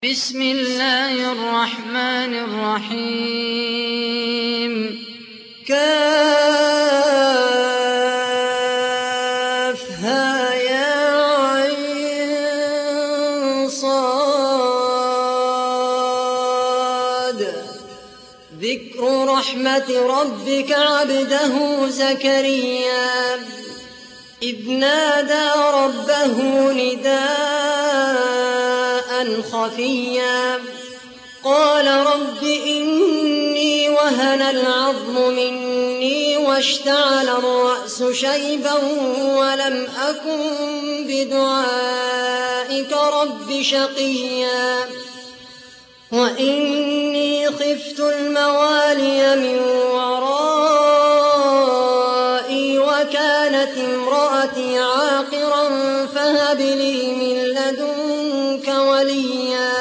بسم الله الرحمن الرحيم كافها يا عين صاد ذكر رحمة ربك عبده زكريا إذ نادى ربه نداء خفيا قال رب إني وهن العظم مني واشتعل الرأس شيبا ولم أكن بدعائك رب شقيا وإني خفت الموالي من ورائي وكانت امرأتي عاقرا فهب لي من لدنك وليا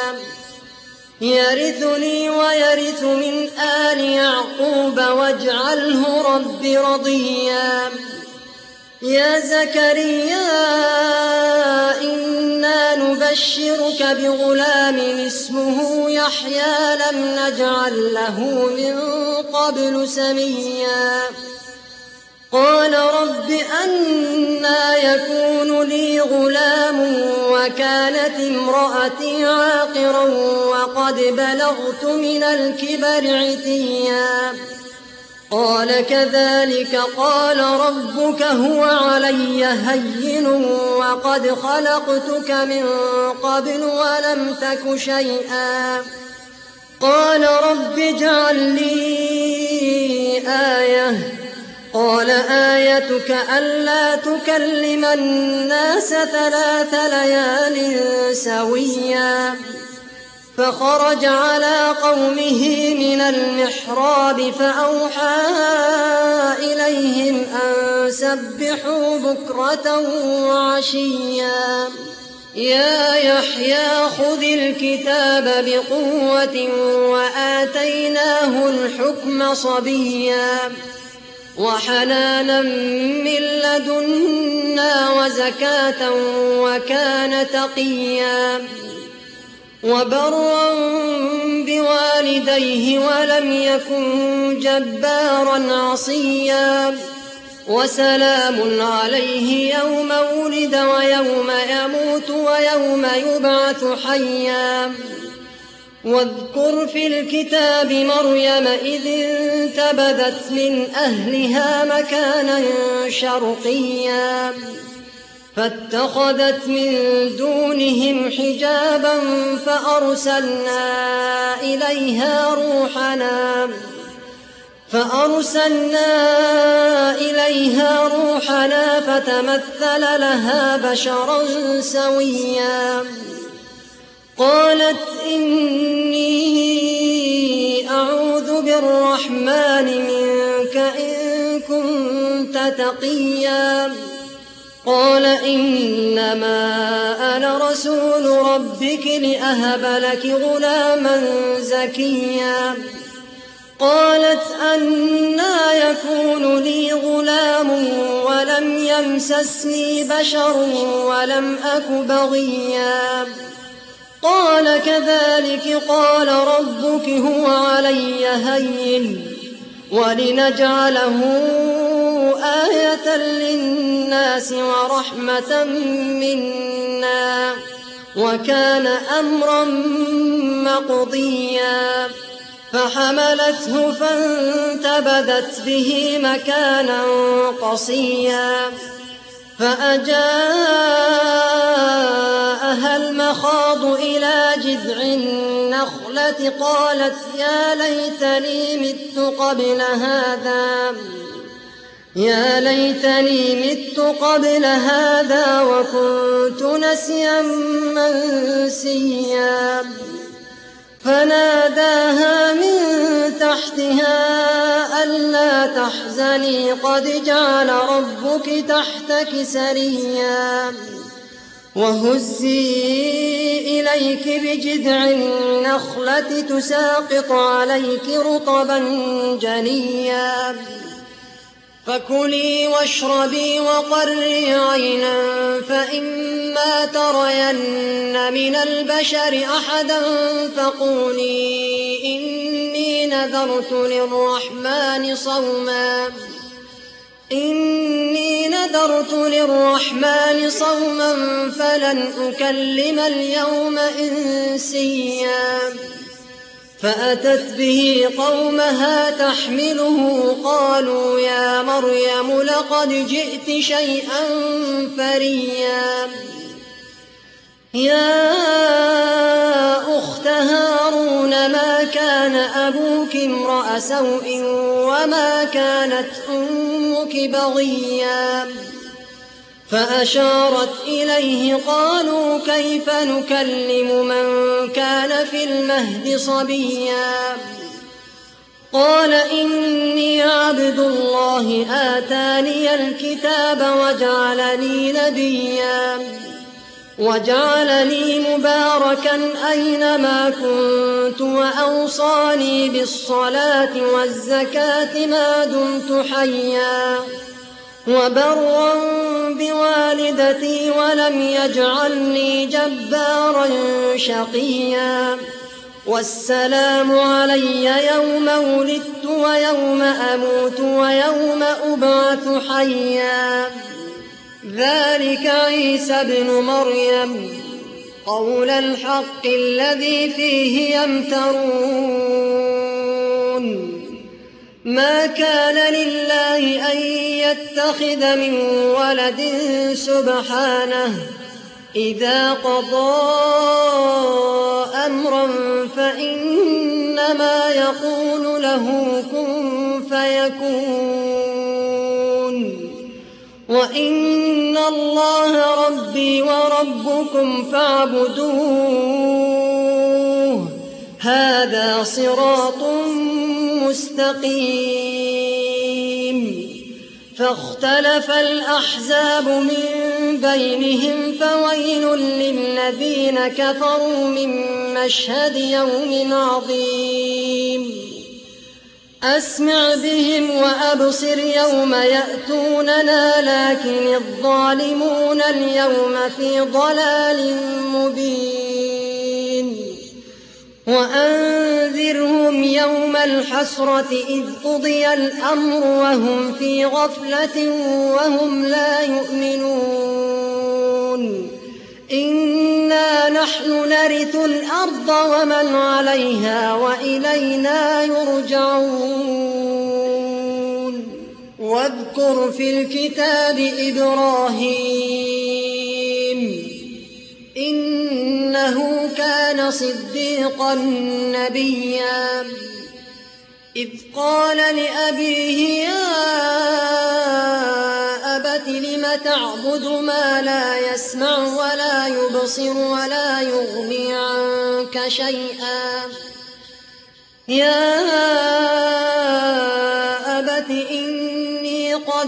يرثني ويرث من آل يعقوب واجعله رب رضيا يا زكريا إنا نبشرك بغلام اسمه يحيى لم نجعل له من قبل سميا قال رب أنى يكون لي غلام وكانت امرأتي عاقرا وقد بلغت من الكبر عتيا قال كذلك قال ربك هو علي هين وقد خلقتك من قبل ولم تك شيئا قال رب اجعل لي آية قال آيتك ألا تكلم الناس 3 ليال سويا فخرج على قومه من المحراب فأوحى إليهم أن سبحوا بكرة وعشيا يا يحيى خذ الكتاب بقوة وآتيناه الحكم صبيا وحنانا من لدنا وزكاة وكان تقيا وبرا بوالديه ولم يكن جبارا عصيا وسلام عليه يوم ولد ويوم يموت ويوم يبعث حيا واذكر في الكتاب مريم إذ انتبذت من أهلها مكانا شرقيا فاتخذت من دونهم حجابا فأرسلنا إليها روحنا فتمثل لها بشرا سويا قالت إني أعوذ بالرحمن منك إن كنت تقيا قال إنما أنا رسول ربك لأهب لك غلاما زكيا قالت أنى يكون لي غلام ولم يمسسني بشر ولم أك بغيا قال كذلك قال ربك هو علي هين ولنجعله آية للناس ورحمة منا وكان أمرا مقضيا فحملته فانتبذت به مكانا قصيا فأجاءها المخاض إلى جذع النخلة قالت يا ليتني مت قبل هذا وكنت نسيا منسيا فناداها من تحتها ألا تحزني قد جعل ربك تحتك سريا وهزي إليك بجذع النخلة تساقط عليك رطبا جنيا فكلي واشربي وقري عينا فإما ترين من البشر أحدا فقولي إني نذرت للرحمن صوما فلن أكلم اليوم إنسيا فأتت به قومها تحمله قالوا يا مريم لقد جئت شيئا فريا يا أخت هارون ما كان أبوك امرأ سوء وما كانت أمك بغيا فأشارت إليه قالوا كيف نكلم من كان في المهد صبيا قال إني عبد الله آتاني الكتاب وجعلني نبيا وجعلني مباركا أينما كنت وأوصاني بالصلاة والزكاة ما دمت حيا وبرا بوالدتي ولم يجعلني جبارا شقيا والسلام علي يوم ولدت ويوم أموت ويوم أبعث حيا ذلك عيسى ابن مريم قول الحق الذي فيه يمترون ما كان لله أن يتخذ من ولد سبحانه إذا قضى أمرا فإنما يقول له كن فيكون وإن الله ربي وربكم فاعبدوه هذا صراط مستقيم فاختلف الأحزاب من بينهم فويل للذين كفروا من مشهد يوم عظيم أسمع بهم وأبصر يوم يأتوننا لكن الظالمون اليوم في ضلال مبين وأنذرهم يوم الحسرة إذ قضي الأمر وهم في غفلة وهم لا يؤمنون إنا نحن نرث الأرض ومن عليها وإلينا يرجعون واذكر في الكتاب إبراهيم إنه كان صديقا نبيا إذ قال لأبيه يا أبت لم تعبد ما لا يسمع ولا يبصر ولا يغني عنك شيئا يا أبت إني قد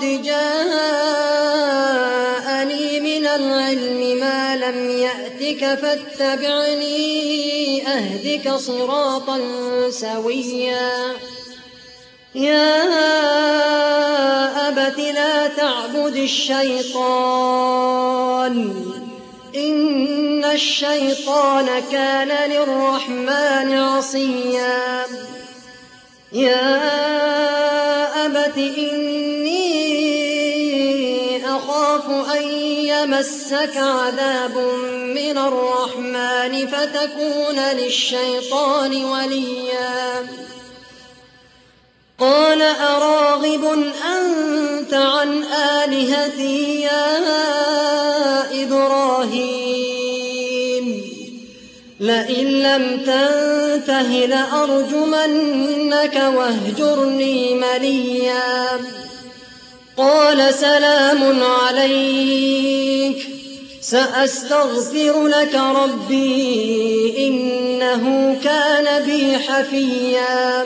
جاءني من العلم ما لم يأتك فاتبعني أهدك صراطا سويا يا أبت لا تعبد الشيطان إن الشيطان كان للرحمن عصيا يا أبت إني أخاف أن يمسك عذاب من الرحمن فتكون للشيطان وليا قال أراغب أنت عن آلهتي يا إبراهيم لئن لم تنته لأرجمنك واهجرني مليا قال سلام عليك سأستغفر لك ربي إنه كان بي حفيا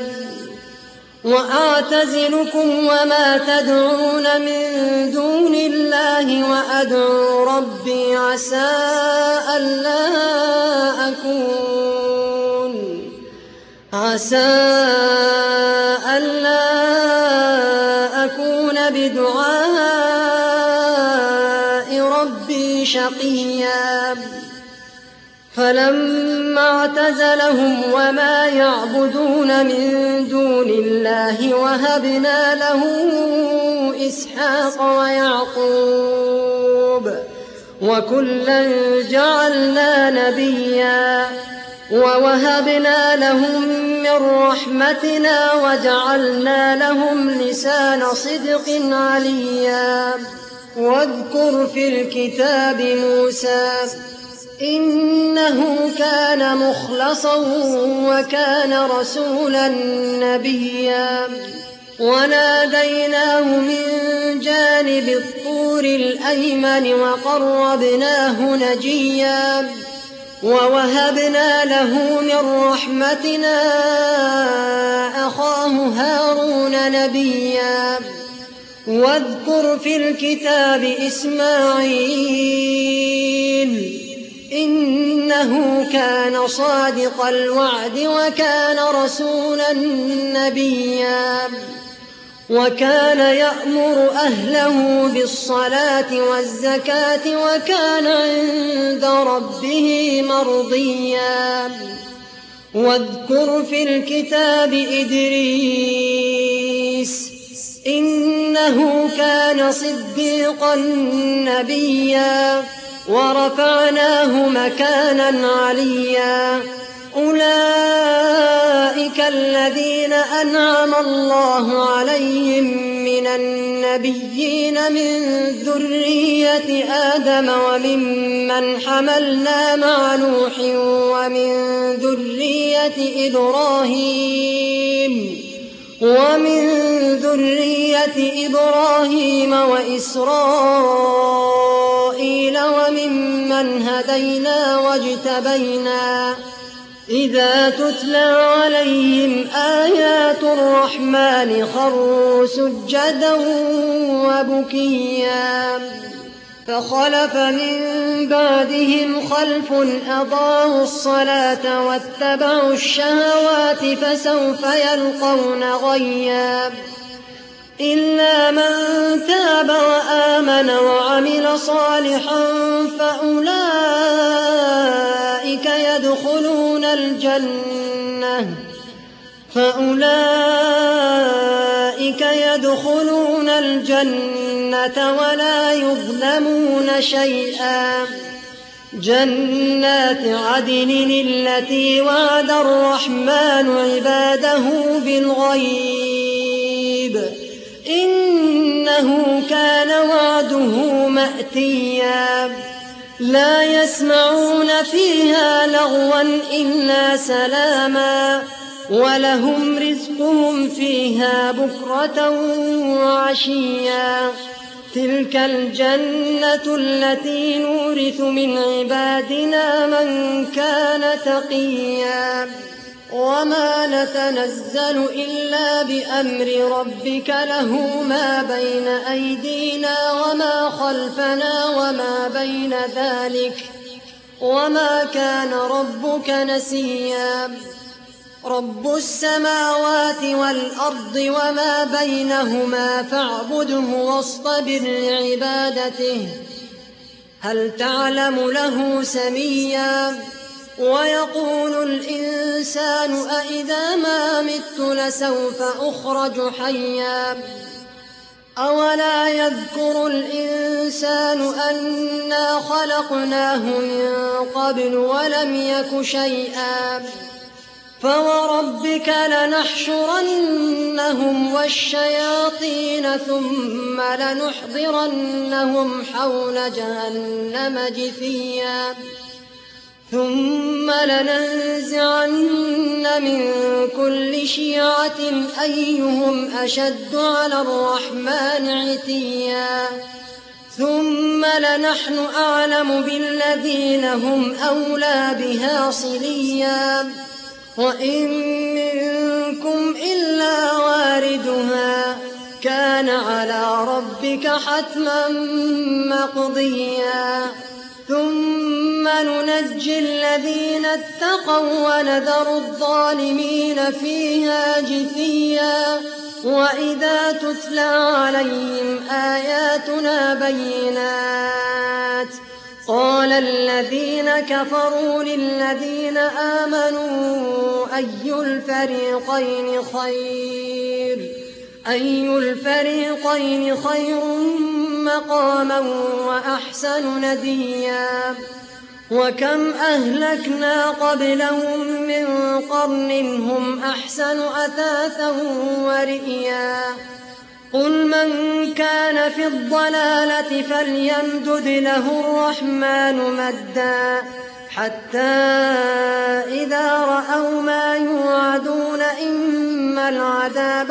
وأعتزلكم وما تدعون من دون الله وأدعو ربي عسى ألا أكون بدعاء ربي شقيا فلما اعتزلهم وما يعبدون من دون الله وهبنا له إسحاق ويعقوب وكلا جعلنا نبيا ووهبنا لهم من رحمتنا وجعلنا لهم لسان صدق عليا واذكر في الكتاب موسى إنه كان مخلصا وكان رسولا نبيا وناديناه من جانب الطور الأيمن وقربناه نجيا ووهبنا له من رحمتنا أخاه هارون نبيا واذكر في الكتاب إسماعيل إنه كان صادق الوعد وكان رسولا نبيا وكان يأمر أهله بالصلاة والزكاة وكان عند ربه مرضيا واذكر في الكتاب إدريس إنه كان صديقا نبيا ورفعناه مكانا عليا أولئك الذين أنعم الله عليهم من النبيين من ذرية آدم وممن حملنا مع نوح ومن ذرية إبراهيم وإسرائيل وممن هدينا واجتبينا إذا تتلى عليهم آيات الرحمن خروا سجدا وبكيا فخلف من بعدهم خلف أضاعوا الصلاة واتبعوا الشهوات فسوف يلقون غيا إلا من تاب وآمن وعمل صالحا فأولئك يدخلون الجنة ولا يظلمون شيئا جنات عدن التي وعد الرحمن عباده بالغيب إنه كان وعده مأتيا لا يسمعون فيها لغوا إلا سلاما ولهم رزقهم فيها بكرة وعشيا تلك الجنة التي نورث من عبادنا من كان تقيا وما نتنزل إلا بأمر ربك له ما بين أيدينا وما خلفنا وما بين ذلك وما كان ربك نسيا رب السماوات والأرض وما بينهما فاعبده واصطبر لعبادته هل تعلم له سميا ويقول الإنسان أإذا ما مت لسوف أخرج حيا أولا يذكر الإنسان أنا خلقناه من قبل ولم يك شيئا فوربك لنحشرنهم والشياطين ثم لنحضرنهم حول جهنم جثيا ثم لننزعن من كل شيعة أيهم أشد على الرحمن عتيا ثم لنحن أعلم بالذين هم أولى بها صليا وإن منكم إلا واردها كان على ربك حتما مقضيا ثم ننجي الذين اتقوا ونذر الظالمين فيها جثيا وإذا تتلى عليهم آياتنا بينات قال الذين كفروا للذين آمنوا أي الفريقين خير مقاما وأحسن نديا وكم أهلكنا قبلهم من قرن هم أحسن أثاثا ورئيا قل من كان في الضلالة فليمدد له الرحمن مدا حتى إذا رأوا ما يوعدون إما العذاب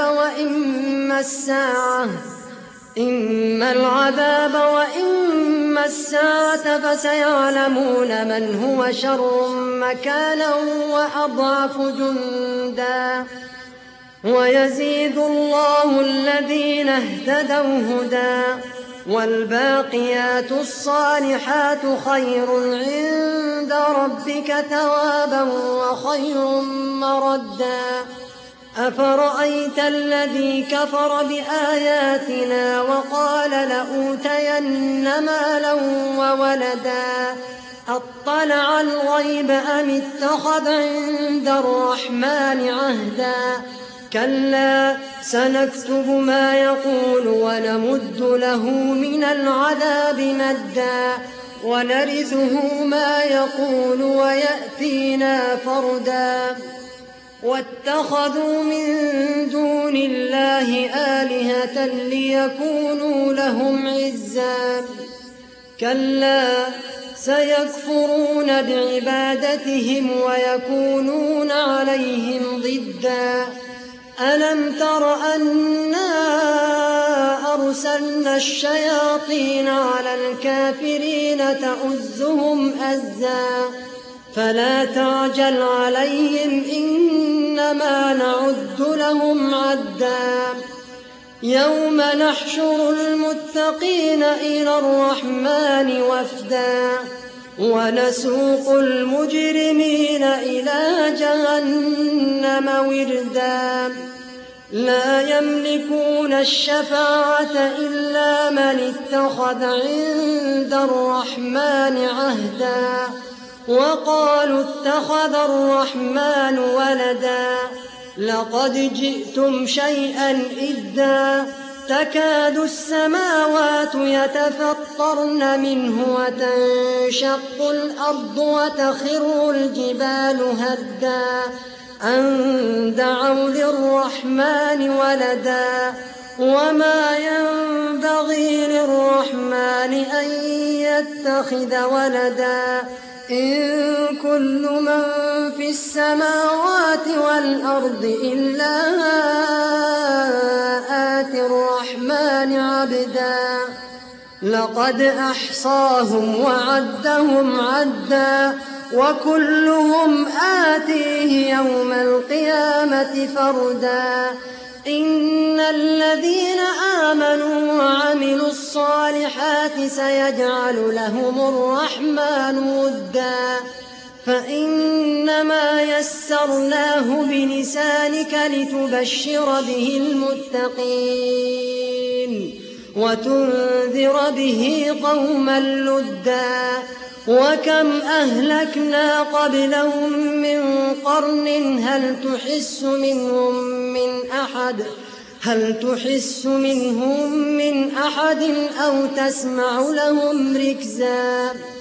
وإما الساعة فسيعلمون من هو شر مكانا وأضعف جندا ويزيد الله الذين اهتدوا هدى والباقيات الصالحات خير عند ربك ثوابا وخير مردا أفرأيت الذي كفر بآياتنا وقال لأوتين مالا وولدا أطلع الغيب أم اتخذ عند الرحمن عهدا كلا سنكتب ما يقول ونمد له من العذاب مدا ونرثه ما يقول ويأتينا فردا واتخذوا من دون الله آلهة ليكونوا لهم عزا كلا سيكفرون بعبادتهم ويكونون عليهم ضدا ألم تر أنا أرسلنا الشياطين على الكافرين تؤزهم أزا فلا تعجل عليهم إنما نعد لهم عدا يوم نحشر المتقين إلى الرحمن وفدا ونسوق المجرمين إلى جهنم وردا لا يملكون الشفاعة إلا من اتخذ عند الرحمن عهدا وقالوا اتخذ الرحمن ولدا لقد جئتم شيئا إدا تكاد السماوات يتفطرن منه وتنشق الأرض وتخر الجبال هدا أن دعوا للرحمن ولدا وما ينبغي للرحمن أن يتخذ ولدا إن كل من في السماوات والأرض إلا آتي الرحمن عبدا لقد أحصاهم وعدهم عدا وكلهم آتيه يوم القيامة فردا إن الذين آمنوا وعملوا الصالحات سيجعل لهم الرحمن ودا فإنما يسرناه بلسانك لتبشر به المتقين وتنذر به قوما لدا وكم أهلكنا قبلهم من قرن هل تحس منهم من أحد أو تسمع لهم ركزا